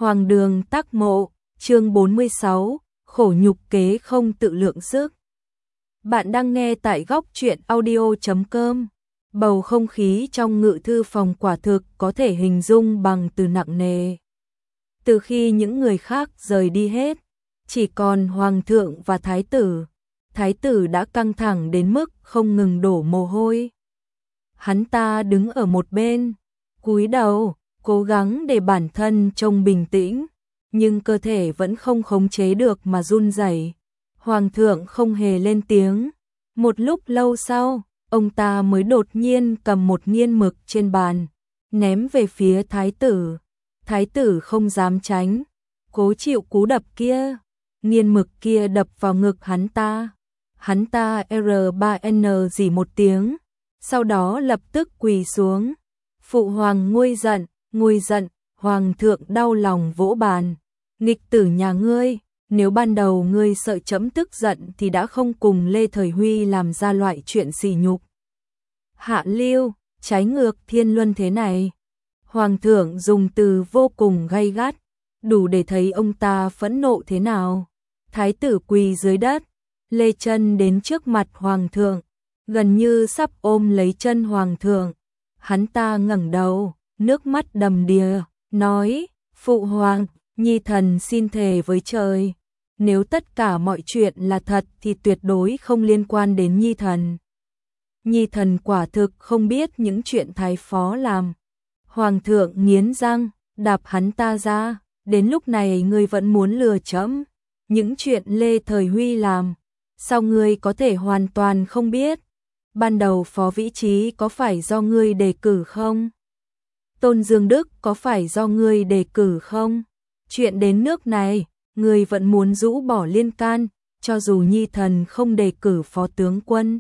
Hoàng đường Tắc Mộ, chương 46, khổ nhục kế không tự lượng sức. Bạn đang nghe tại góc truyện audio.com. Bầu không khí trong ngự thư phòng quả thực có thể hình dung bằng từ nặng nề. Từ khi những người khác rời đi hết, chỉ còn hoàng thượng và thái tử đã căng thẳng đến mức không ngừng đổ mồ hôi. Hắn ta đứng ở một bên, cúi đầu, cố gắng để bản thân trông bình tĩnh, nhưng cơ thể vẫn không khống chế được mà run rẩy. Hoàng thượng không hề lên tiếng. Một lúc lâu sau, ông ta mới đột nhiên cầm một nghiên mực trên bàn, ném về phía thái tử. Thái tử không dám tránh, cố chịu cú đập kia. Nghiên mực kia đập vào ngực hắn ta. Hắn ta R3N rỉ một tiếng, sau đó lập tức quỳ xuống. Phụ hoàng nguôi giận, hoàng thượng đau lòng vỗ bàn. Nghịch tử nhà ngươi, nếu ban đầu ngươi sợ trẫm tức giận thì đã không cùng Lê Thời Huy làm ra loại chuyện sỉ nhục hạ lưu, trái ngược thiên luân thế này. Hoàng thượng dùng từ vô cùng gay gắt, đủ để thấy ông ta phẫn nộ thế nào. Thái tử quỳ dưới đất, lê chân đến trước mặt hoàng thượng, gần như sắp ôm lấy chân hoàng thượng. Hắn ta ngẩng đầu, nước mắt đầm đìa, nói: Phụ hoàng, nhi thần xin thề với trời, nếu tất cả mọi chuyện là thật thì tuyệt đối không liên quan đến nhi thần. Nhi thần quả thực không biết những chuyện thái phó làm. Hoàng thượng nghiến răng, đạp hắn ta ra. Đến lúc này ngươi vẫn muốn lừa trẫm? Những chuyện Lê Thời Huy làm, sao ngươi có thể hoàn toàn không biết? Ban đầu phó vị trí có phải do ngươi đề cử không? Tôn Dương Đức có phải do ngươi đề cử không? Chuyện đến nước này, ngươi vẫn muốn rũ bỏ liên can, cho dù nhi thần không đề cử phó tướng quân.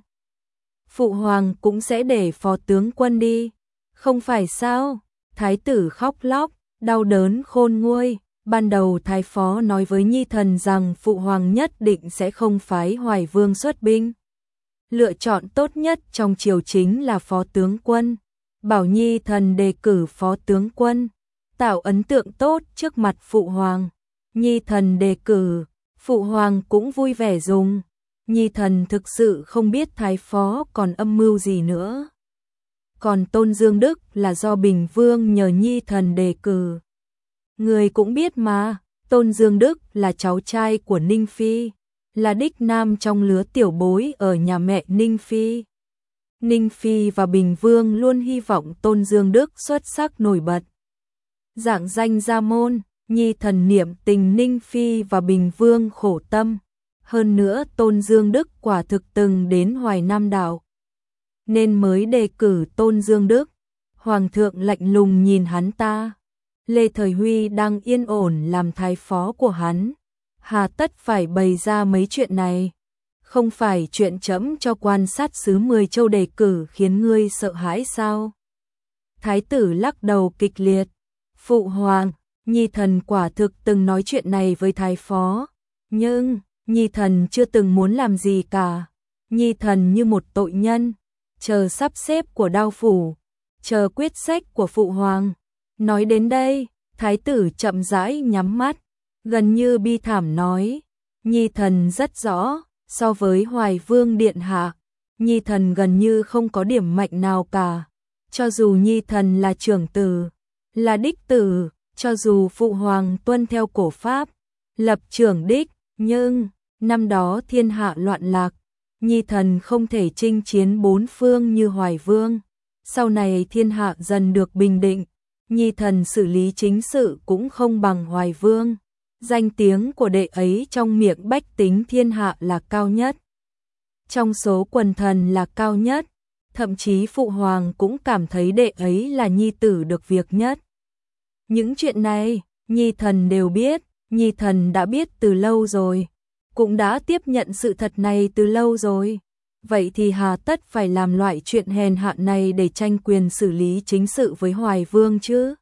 Phụ hoàng cũng sẽ để phó tướng quân đi, không phải sao? Thái tử khóc lóc, đau đớn khôn nguôi. Ban đầu thái phó nói với nhi thần rằng phụ hoàng nhất định sẽ không phái Hoài Vương xuất binh. Lựa chọn tốt nhất trong triều chính là phó tướng quân. Bảo nhi thần đề cử phó tướng quân, tạo ấn tượng tốt trước mặt phụ hoàng. Nhi thần đề cử, phụ hoàng cũng vui vẻ dùng. Nhi thần thực sự không biết thái phó còn âm mưu gì nữa. Còn Tôn Dương Đức là do Bình Vương nhờ nhi thần đề cử. Người cũng biết mà, Tôn Dương Đức là cháu trai của Ninh Phi, là đích nam trong lứa tiểu bối ở nhà mẹ Ninh Phi. Ninh Phi và Bình Vương luôn hy vọng Tôn Dương Đức xuất sắc nổi bật. Dạng danh gia môn, nhi thần niệm tình Ninh Phi và Bình Vương khổ tâm. Hơn nữa Tôn Dương Đức quả thực từng đến Hoài Nam đảo, nên mới đề cử Tôn Dương Đức. Hoàng thượng lạnh lùng nhìn hắn ta. Lê Thời Huy đang yên ổn làm thái phó của hắn, hà tất phải bày ra mấy chuyện này? Không phải chuyện trẫm cho quan sát sứ 10 châu đề cử khiến ngươi sợ hãi sao? Thái tử lắc đầu kịch liệt. Phụ hoàng, nhi thần quả thực từng nói chuyện này với thái phó, nhưng nhi thần chưa từng muốn làm gì cả. Nhi thần như một tội nhân, chờ sắp xếp của đao phủ, chờ quyết sách của phụ hoàng. Nói đến đây, thái tử chậm rãi nhắm mắt, gần như bi thảm nói: Nhi thần rất rõ, so với Hoài Vương điện hạ, nhi thần gần như không có điểm mạnh nào cả. Cho dù nhi thần là trưởng tử, là đích tử, cho dù phụ hoàng tuân theo cổ pháp, lập trưởng đích, nhưng năm đó thiên hạ loạn lạc, nhi thần không thể chinh chiến bốn phương như Hoài Vương. Sau này thiên hạ dần được bình định, nhi thần xử lý chính sự cũng không bằng Hoài Vương. Danh tiếng của đệ ấy trong miệng bách tính thiên hạ là cao nhất, trong số quần thần là cao nhất, thậm chí phụ hoàng cũng cảm thấy đệ ấy là nhi tử được việc nhất. Những chuyện này, nhi thần đều biết, nhi thần đã biết từ lâu rồi, cũng đã tiếp nhận sự thật này từ lâu rồi. Vậy thì hà tất phải làm loại chuyện hèn hạ này để tranh quyền xử lý chính sự với Hoài Vương chứ?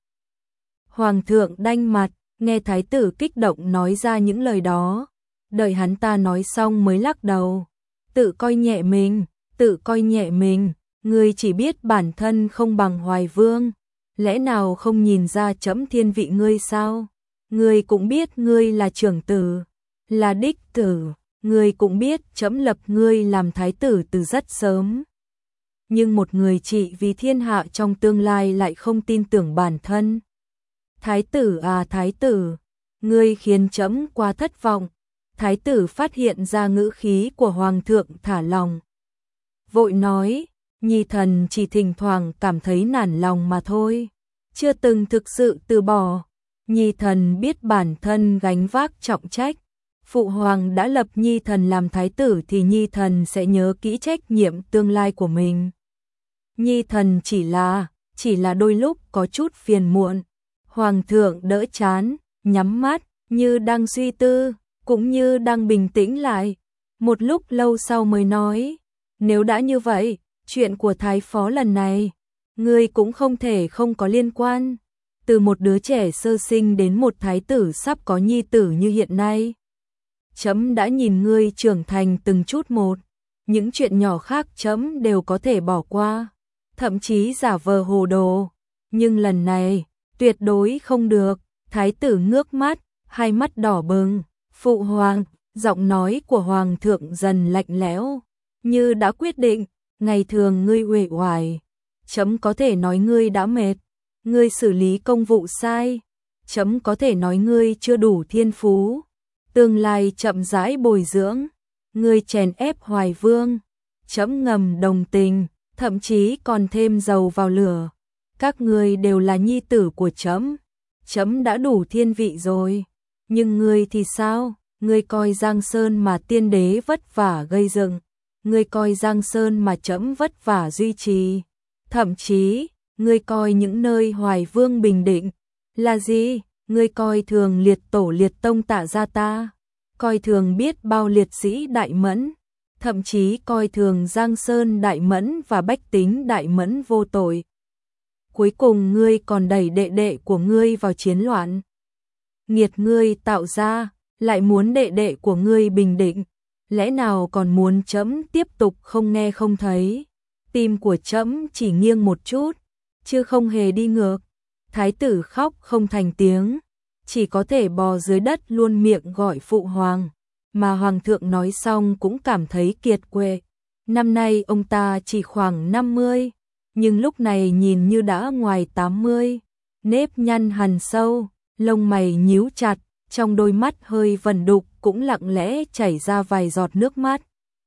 Hoàng thượng đanh mặt, nghe thái tử kích động nói ra những lời đó, đợi hắn ta nói xong mới lắc đầu. Tự coi nhẹ mình, ngươi chỉ biết bản thân không bằng Hoài Vương, lẽ nào không nhìn ra trẫm thiên vị ngươi sao? ngươi cũng biết ngươi là trưởng tử, là đích tử, ngươi cũng biết trẫm lập ngươi làm thái tử từ rất sớm. Nhưng một người trị vì thiên hạ trong tương lai lại không tin tưởng bản thân. Thái tử à thái tử, ngươi khiến trẫm quá thất vọng. Thái tử phát hiện ra ngữ khí của hoàng thượng thả lòng. Vội nói, nhi thần chỉ thỉnh thoảng cảm thấy nản lòng mà thôi, chưa từng thực sự từ bỏ. Nhi thần biết bản thân gánh vác trọng trách. Phụ hoàng đã lập nhi thần làm thái tử thì nhi thần sẽ nhớ kỹ trách nhiệm tương lai của mình. Nhi thần chỉ là đôi lúc có chút phiền muộn. Hoàng thượng đỡ chán, nhắm mắt, như đang suy tư, cũng như đang bình tĩnh lại. Một lúc lâu sau mới nói, nếu đã như vậy, chuyện của thái phó lần này, ngươi cũng không thể không có liên quan. Từ một đứa trẻ sơ sinh đến một thái tử sắp có nhi tử như hiện nay. Trẫm đã nhìn ngươi trưởng thành từng chút một, những chuyện nhỏ khác trẫm đều có thể bỏ qua, thậm chí giả vờ hồ đồ, nhưng lần này, tuyệt đối không được. Thái tử ngước mắt, hai mắt đỏ bừng. Phụ hoàng, giọng nói của hoàng thượng dần lạnh lẽo, như đã quyết định. Ngày thường ngươi uể oải, trẫm có thể nói ngươi đã mệt, ngươi xử lý công vụ sai, trẫm có thể nói ngươi chưa đủ thiên phú, tương lai chậm rãi bồi dưỡng, ngươi chèn ép Hoài Vương, trẫm ngầm đồng tình, thậm chí còn thêm dầu vào lửa. Các ngươi đều là nhi tử của trẫm, trẫm đã đủ thiên vị rồi, nhưng ngươi thì sao? Ngươi coi Giang Sơn mà tiên đế vất vả gây dựng, ngươi coi Giang Sơn mà trẫm vất vả duy trì, thậm chí, ngươi coi những nơi Hoài Vương bình định là gì? Ngươi coi thường liệt tổ liệt tông Tạ gia ta, coi thường biết bao liệt sĩ Đại Mẫn, thậm chí coi thường Giang Sơn Đại Mẫn và bách tính Đại Mẫn vô tội. Cuối cùng ngươi còn đẩy đệ đệ của ngươi vào chiến loạn. Nghiệt ngươi tạo ra, lại muốn đệ đệ của ngươi bình định, lẽ nào còn muốn trẫm tiếp tục không nghe không thấy? Tim của trẫm chỉ nghiêng một chút, chứ không hề đi ngược. Thái tử khóc không thành tiếng, chỉ có thể bò dưới đất luôn miệng gọi phụ hoàng, mà hoàng thượng nói xong cũng cảm thấy kiệt quệ. Năm nay ông ta chỉ khoảng 50, nhưng lúc này nhìn như đã ngoài 80, nếp nhăn hằn sâu, lông mày nhíu chặt, trong đôi mắt hơi vẩn đục cũng lặng lẽ chảy ra vài giọt nước mắt.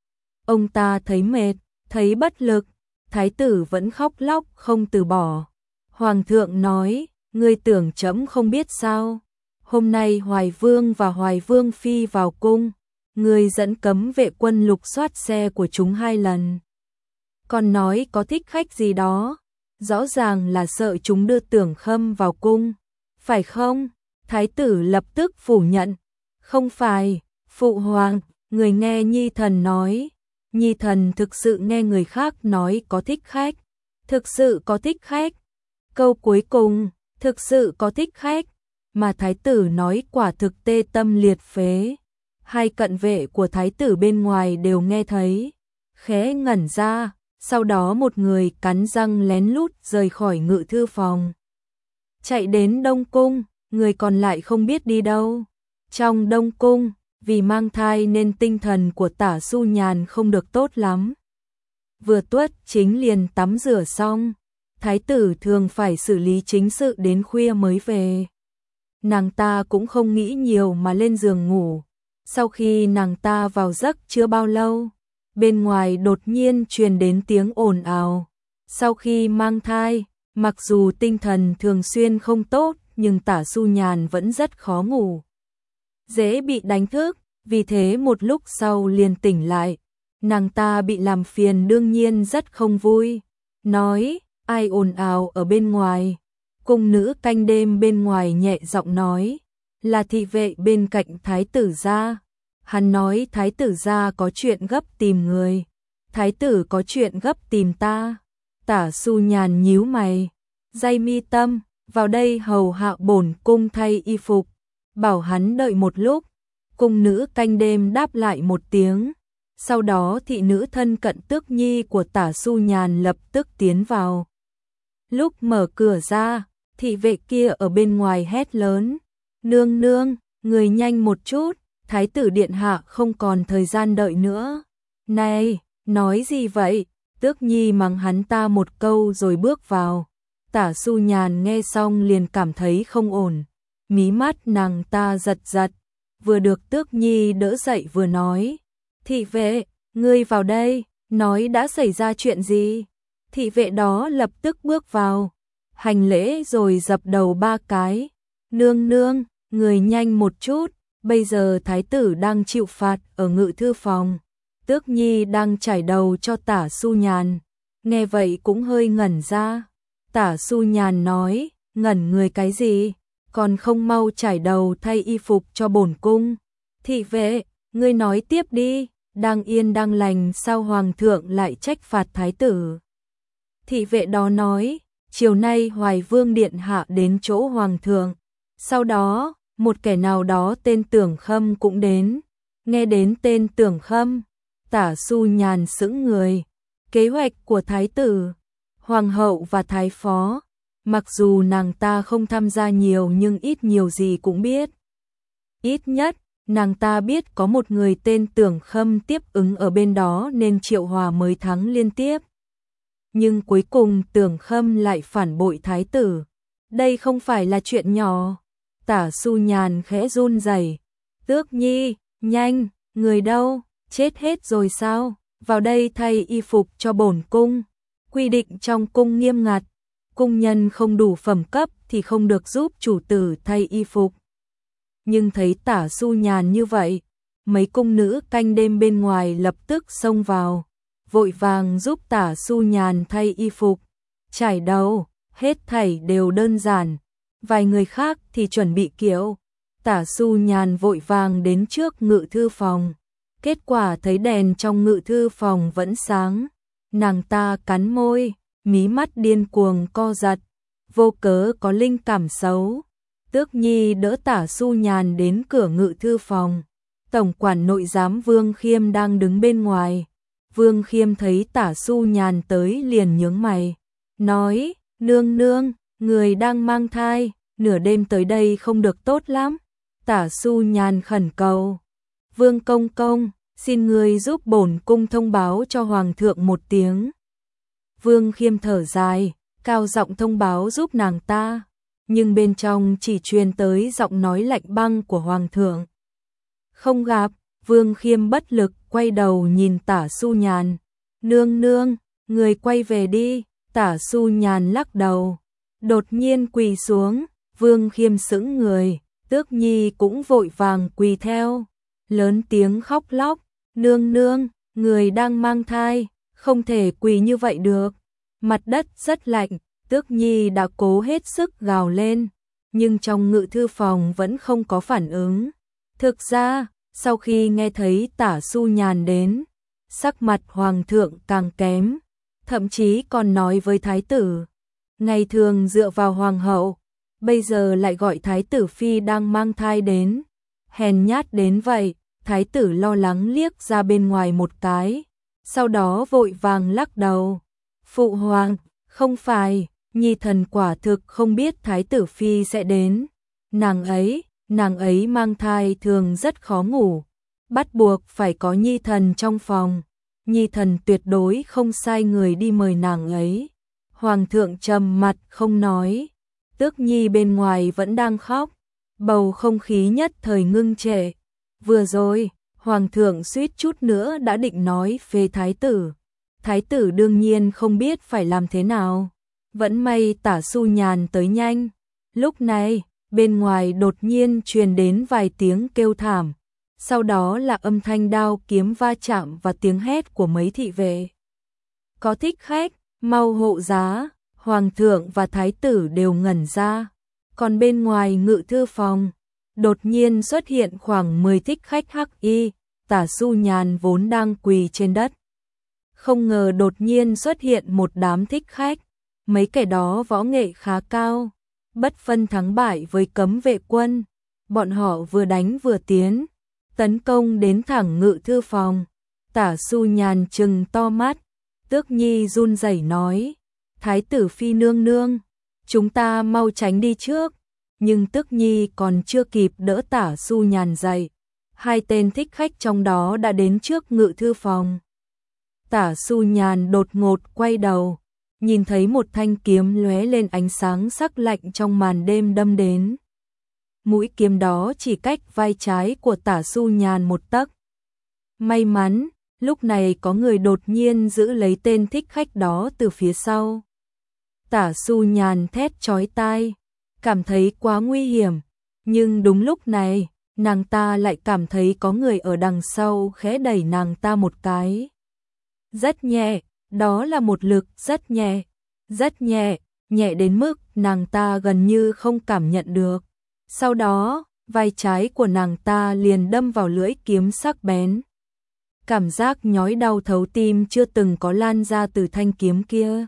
Ông ta thấy mệt, thấy bất lực, thái tử vẫn khóc lóc không từ bỏ. Hoàng thượng nói, ngươi tưởng trẫm không biết sao? Hôm nay Hoài Vương và Hoài Vương Phi vào cung, ngươi dẫn cấm vệ quân lục soát xe của chúng 2 lần. Còn nói có thích khách gì đó, rõ ràng là sợ chúng đưa Tưởng Khâm vào cung, phải không? Thái tử lập tức phủ nhận, không phải, phụ hoàng, người nghe nhi thần nói, nhi thần thực sự nghe người khác nói có thích khách, thực sự có thích khách. Câu cuối cùng, thực sự có thích khách, mà thái tử nói quả thực tê tâm liệt phế. Hai cận vệ của thái tử bên ngoài đều nghe thấy, khẽ ngẩn ra, sau đó một người cắn răng lén lút rời khỏi ngự thư phòng. Chạy đến Đông Cung, người còn lại không biết đi đâu. Trong Đông Cung, vì mang thai nên tinh thần của Tả Xu Nhàn không được tốt lắm. Vừa tuất chính liền tắm rửa xong, thái tử thường phải xử lý chính sự đến khuya mới về. Nàng ta cũng không nghĩ nhiều mà lên giường ngủ. Sau khi nàng ta vào giấc chưa bao lâu, bên ngoài đột nhiên truyền đến tiếng ồn ào. Sau khi mang thai, mặc dù tinh thần thường xuyên không tốt, nhưng Tả Xu Nhàn vẫn rất khó ngủ, dễ bị đánh thức, vì thế một lúc sau liền tỉnh lại. Nàng ta bị làm phiền đương nhiên rất không vui, nói, ai ồn ào ở bên ngoài? Cung nữ canh đêm bên ngoài nhẹ giọng nói, là thị vệ bên cạnh thái tử gia. Hắn nói thái tử gia có chuyện gấp tìm người. Thái tử có chuyện gấp tìm ta. Tả Xu Nhàn nhíu mày, day mi tâm, vào đây hầu hạ bổn cung thay y phục, bảo hắn đợi một lúc. Cung nữ canh đêm đáp lại một tiếng. Sau đó thị nữ thân cận tước nhi của Tả Xu Nhàn lập tức tiến vào. Lúc mở cửa ra, thị vệ kia ở bên ngoài hét lớn, Nương nương, người nhanh một chút, thái tử điện hạ không còn thời gian đợi nữa. Này, nói gì vậy? Tước Nhi mắng hắn ta một câu rồi bước vào. Tả Xu Nhàn nghe xong liền cảm thấy không ổn. Mí mắt nàng ta giật giật. Vừa được Tước Nhi đỡ dậy vừa nói. Thị vệ, ngươi vào đây, nói đã xảy ra chuyện gì? Thị vệ đó lập tức bước vào. Hành lễ rồi dập đầu 3 cái. Nương nương, người nhanh một chút. Bây giờ thái tử đang chịu phạt ở ngự thư phòng. Tước Nhi đang chải đầu cho Tả Xu Nhàn. Nghe vậy cũng hơi ngẩn ra. Tả Xu Nhàn nói, ngẩn người cái gì? Còn không mau chải đầu thay y phục cho bổn cung. Thị vệ, ngươi nói tiếp đi, đang yên đang lành sao hoàng thượng lại trách phạt thái tử? Thị vệ đó nói, chiều nay Hoài Vương điện hạ đến chỗ hoàng thượng. Sau đó, một kẻ nào đó tên Tưởng Khâm cũng đến. Nghe đến tên Tưởng Khâm, Tả Xu Nhàn sững người. Kế hoạch của thái tử, hoàng hậu và thái phó, mặc dù nàng ta không tham gia nhiều nhưng ít nhiều gì cũng biết. Ít nhất, nàng ta biết có một người tên Tưởng Khâm tiếp ứng ở bên đó nên Triệu Hòa mới thắng liên tiếp. Nhưng cuối cùng Tưởng Khâm lại phản bội thái tử. Đây không phải là chuyện nhỏ. Tả Xu Nhàn khẽ run rẩy. Tước Nhi, nhanh, người đâu, chết hết rồi sao? Vào đây thay y phục cho bổn cung. Quy định trong cung nghiêm ngặt, cung nhân không đủ phẩm cấp thì không được giúp chủ tử thay y phục. Nhưng thấy Tả Xu Nhàn như vậy, mấy cung nữ canh đêm bên ngoài lập tức xông vào, vội vàng giúp Tả Xu Nhàn thay y phục, trải đầu, hết thảy đều đơn giản. Vài người khác thì chuẩn bị kiệu. Tả Xu Nhàn vội vàng đến trước ngự thư phòng. Kết quả thấy đèn trong ngự thư phòng vẫn sáng. Nàng ta cắn môi, mí mắt điên cuồng co giật. Vô cớ có linh cảm xấu. Tước Nhi đỡ Tả Xu Nhàn đến cửa ngự thư phòng. Tổng quản nội giám Vương Khiêm đang đứng bên ngoài. Vương Khiêm thấy Tả Xu Nhàn tới liền nhướng mày. Nói, nương nương, người đang mang thai, nửa đêm tới đây không được tốt lắm. Tả Xu Nhàn khẩn cầu. Vương công công, xin người giúp bổn cung thông báo cho hoàng thượng một tiếng. Vương Khiêm thở dài, cao giọng thông báo giúp nàng ta. Nhưng bên trong chỉ truyền tới giọng nói lạnh băng của hoàng thượng. Không gặp, Vương Khiêm bất lực quay đầu nhìn Tả Xu Nhàn. Nương nương, người quay về đi. Tả Xu Nhàn lắc đầu. Đột nhiên quỳ xuống, Vương Khiêm sững người, Tước Nhi cũng vội vàng quỳ theo, lớn tiếng khóc lóc, nương nương, người đang mang thai, không thể quỳ như vậy được. Mặt đất rất lạnh, Tước Nhi đã cố hết sức gào lên, nhưng trong ngự thư phòng vẫn không có phản ứng. Thực ra, sau khi nghe thấy Tả Xu Nhàn đến, sắc mặt hoàng thượng càng kém, thậm chí còn nói với thái tử. Ngày thường dựa vào hoàng hậu, bây giờ lại gọi thái tử phi đang mang thai đến. Hèn nhát đến vậy, thái tử lo lắng liếc ra bên ngoài một cái, sau đó vội vàng lắc đầu. Phụ hoàng, không phải, nhi thần quả thực không biết thái tử phi sẽ đến. Nàng ấy mang thai thường rất khó ngủ, bắt buộc phải có nhi thần trong phòng. Nhi thần tuyệt đối không sai người đi mời nàng ấy. Hoàng thượng trầm mặt không nói. Tước Nhi bên ngoài vẫn đang khóc. Bầu không khí nhất thời ngưng trệ. Vừa rồi, hoàng thượng suýt chút nữa đã định nói phê thái tử. Thái tử đương nhiên không biết phải làm thế nào. Vẫn may Tả Xu Nhàn tới nhanh. Lúc này, bên ngoài đột nhiên truyền đến vài tiếng kêu thảm. Sau đó là âm thanh đao kiếm va chạm và tiếng hét của mấy thị vệ. Có thích khách, mau hộ giá. Hoàng thượng và thái tử đều ngẩn ra. Còn bên ngoài ngự thư phòng, đột nhiên xuất hiện khoảng 10 thích khách hắc y. Tả Xu Nhàn vốn đang quỳ trên đất, không ngờ đột nhiên xuất hiện một đám thích khách. Mấy kẻ đó võ nghệ khá cao, bất phân thắng bại với cấm vệ quân. Bọn họ vừa đánh vừa tiến, tấn công đến thẳng ngự thư phòng. Tả Xu Nhàn trừng to mắt, Tước Nhi run rẩy nói, thái tử phi nương nương, chúng ta mau tránh đi trước. nhưng Tước Nhi còn chưa kịp đỡ Tả Xu Nhàn dậy, hai tên thích khách trong đó đã đến trước ngự thư phòng. Tả Xu Nhàn đột ngột quay đầu, nhìn thấy một thanh kiếm lóe lên ánh sáng sắc lạnh trong màn đêm đâm đến. Mũi kiếm đó chỉ cách vai trái của Tả Xu Nhàn một tấc. May mắn, lúc này có người đột nhiên giữ lấy tên thích khách đó từ phía sau. Tả Xu Nhàn thét chói tai, cảm thấy quá nguy hiểm, nhưng đúng lúc này, nàng ta lại cảm thấy có người ở đằng sau khẽ đẩy nàng ta một cái. Rất nhẹ, đó là một lực rất nhẹ, nhẹ đến mức nàng ta gần như không cảm nhận được. Sau đó, vai trái của nàng ta liền đâm vào lưỡi kiếm sắc bén. Cảm giác nhói đau thấu tim chưa từng có lan ra từ thanh kiếm kia.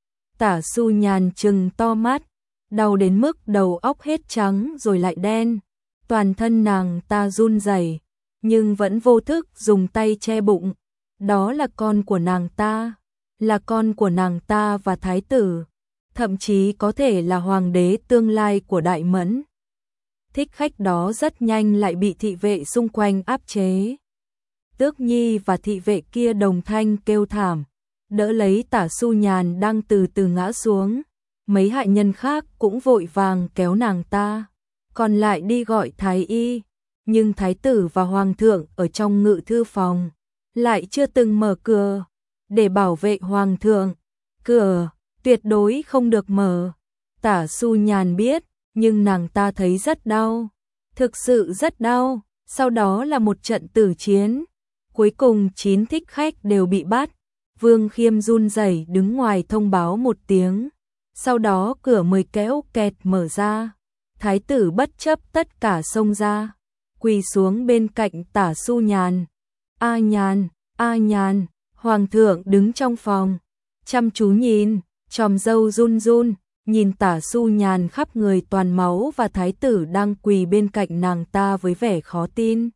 Tả Xu Nhàn trừng to mắt, đau đến mức đầu óc hết trắng rồi lại đen. Toàn thân nàng ta run rẩy, nhưng vẫn vô thức dùng tay che bụng. Đó là con của nàng ta, là con của nàng ta và thái tử, thậm chí có thể là hoàng đế tương lai của Đại Mẫn. Thích khách đó rất nhanh lại bị thị vệ xung quanh áp chế. Tước Nhi và thị vệ kia đồng thanh kêu thảm, đỡ lấy Tả Xu Nhàn đang từ từ ngã xuống. Mấy hạ nhân khác cũng vội vàng kéo nàng ta, còn lại đi gọi thái y, nhưng thái tử và hoàng thượng ở trong ngự thư phòng lại chưa từng mở cửa để bảo vệ hoàng thượng. Cửa tuyệt đối không được mở. Tả Xu Nhàn biết, nhưng nàng ta thấy rất đau, thực sự rất đau. Sau đó là một trận tử chiến, cuối cùng 9 thích khách đều bị bắt. Vương Khiêm run rẩy đứng ngoài thông báo một tiếng. Sau đó cửa mới kéo kẹt mở ra. Thái tử bất chấp tất cả xông ra, quỳ xuống bên cạnh Tả Xu Nhàn. A Nhàn, A Nhàn. Hoàng thượng đứng trong phòng, chăm chú nhìn, chòm râu run run, nhìn Tả Xu Nhàn khắp người toàn máu và thái tử đang quỳ bên cạnh nàng ta với vẻ khó tin.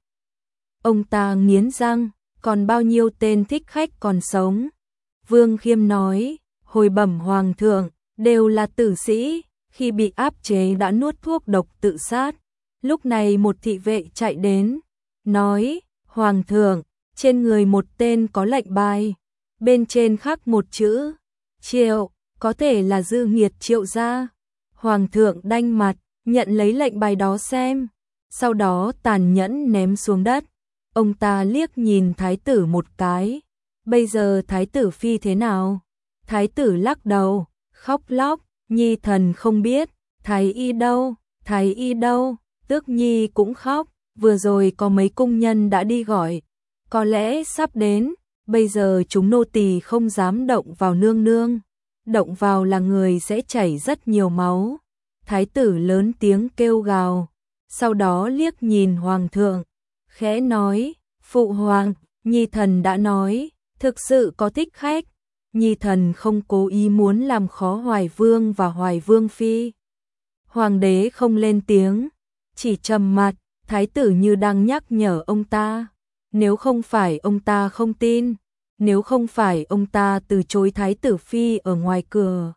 Ông ta nghiến răng, còn bao nhiêu tên thích khách còn sống? Vương Khiêm nói, hồi bẩm hoàng thượng, đều là tử sĩ, khi bị áp chế đã nuốt thuốc độc tự sát. Lúc này một thị vệ chạy đến, nói, hoàng thượng, trên người một tên có lệnh bài, bên trên khắc một chữ, Triệu, có thể là Dư Nghiệt Triệu gia. Hoàng thượng đanh mặt, nhận lấy lệnh bài đó xem, sau đó tàn nhẫn ném xuống đất. Ông ta liếc nhìn thái tử một cái, bây giờ thái tử phi thế nào? Thái tử lắc đầu, khóc lóc, nhi thần không biết. Thái y đâu, thái y đâu? Tước Nhi cũng khóc, vừa rồi có mấy cung nhân đã đi gọi, có lẽ sắp đến. Bây giờ chúng nô tỳ không dám động vào nương nương, động vào là người sẽ chảy rất nhiều máu. Thái tử lớn tiếng kêu gào, sau đó liếc nhìn hoàng thượng, khẽ nói, phụ hoàng, nhi thần đã nói, thực sự có thích khách, nhi thần không cố ý muốn làm khó Hoài Vương và Hoài Vương phi. Hoàng đế không lên tiếng, chỉ trầm mặt. Thái tử như đang nhắc nhở ông ta, nếu không phải ông ta không tin, nếu không phải ông ta từ chối thái tử phi ở ngoài cửa.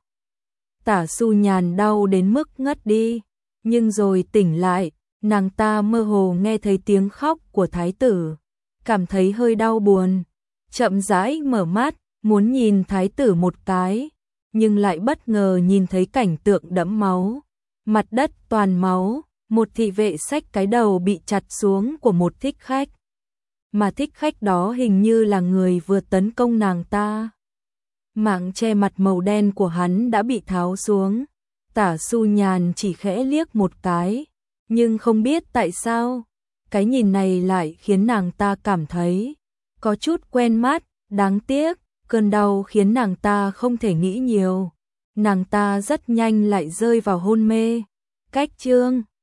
Tả Xu Nhàn đau đến mức ngất đi, nhưng rồi tỉnh lại, nàng ta mơ hồ nghe thấy tiếng khóc của thái tử, cảm thấy hơi đau buồn, chậm rãi mở mắt, muốn nhìn thái tử một cái, nhưng lại bất ngờ nhìn thấy cảnh tượng đẫm máu, mặt đất toàn máu, một thị vệ xách cái đầu bị chặt xuống của một thích khách. Mà thích khách đó hình như là người vừa tấn công nàng ta. Mảng che mặt màu đen của hắn đã bị tháo xuống. Tả Xu Nhàn chỉ khẽ liếc một cái, nhưng không biết tại sao, cái nhìn này lại khiến nàng ta cảm thấy có chút quen mắt. Đáng tiếc, cơn đau khiến nàng ta không thể nghĩ nhiều. Nàng ta rất nhanh lại rơi vào hôn mê. Cách chương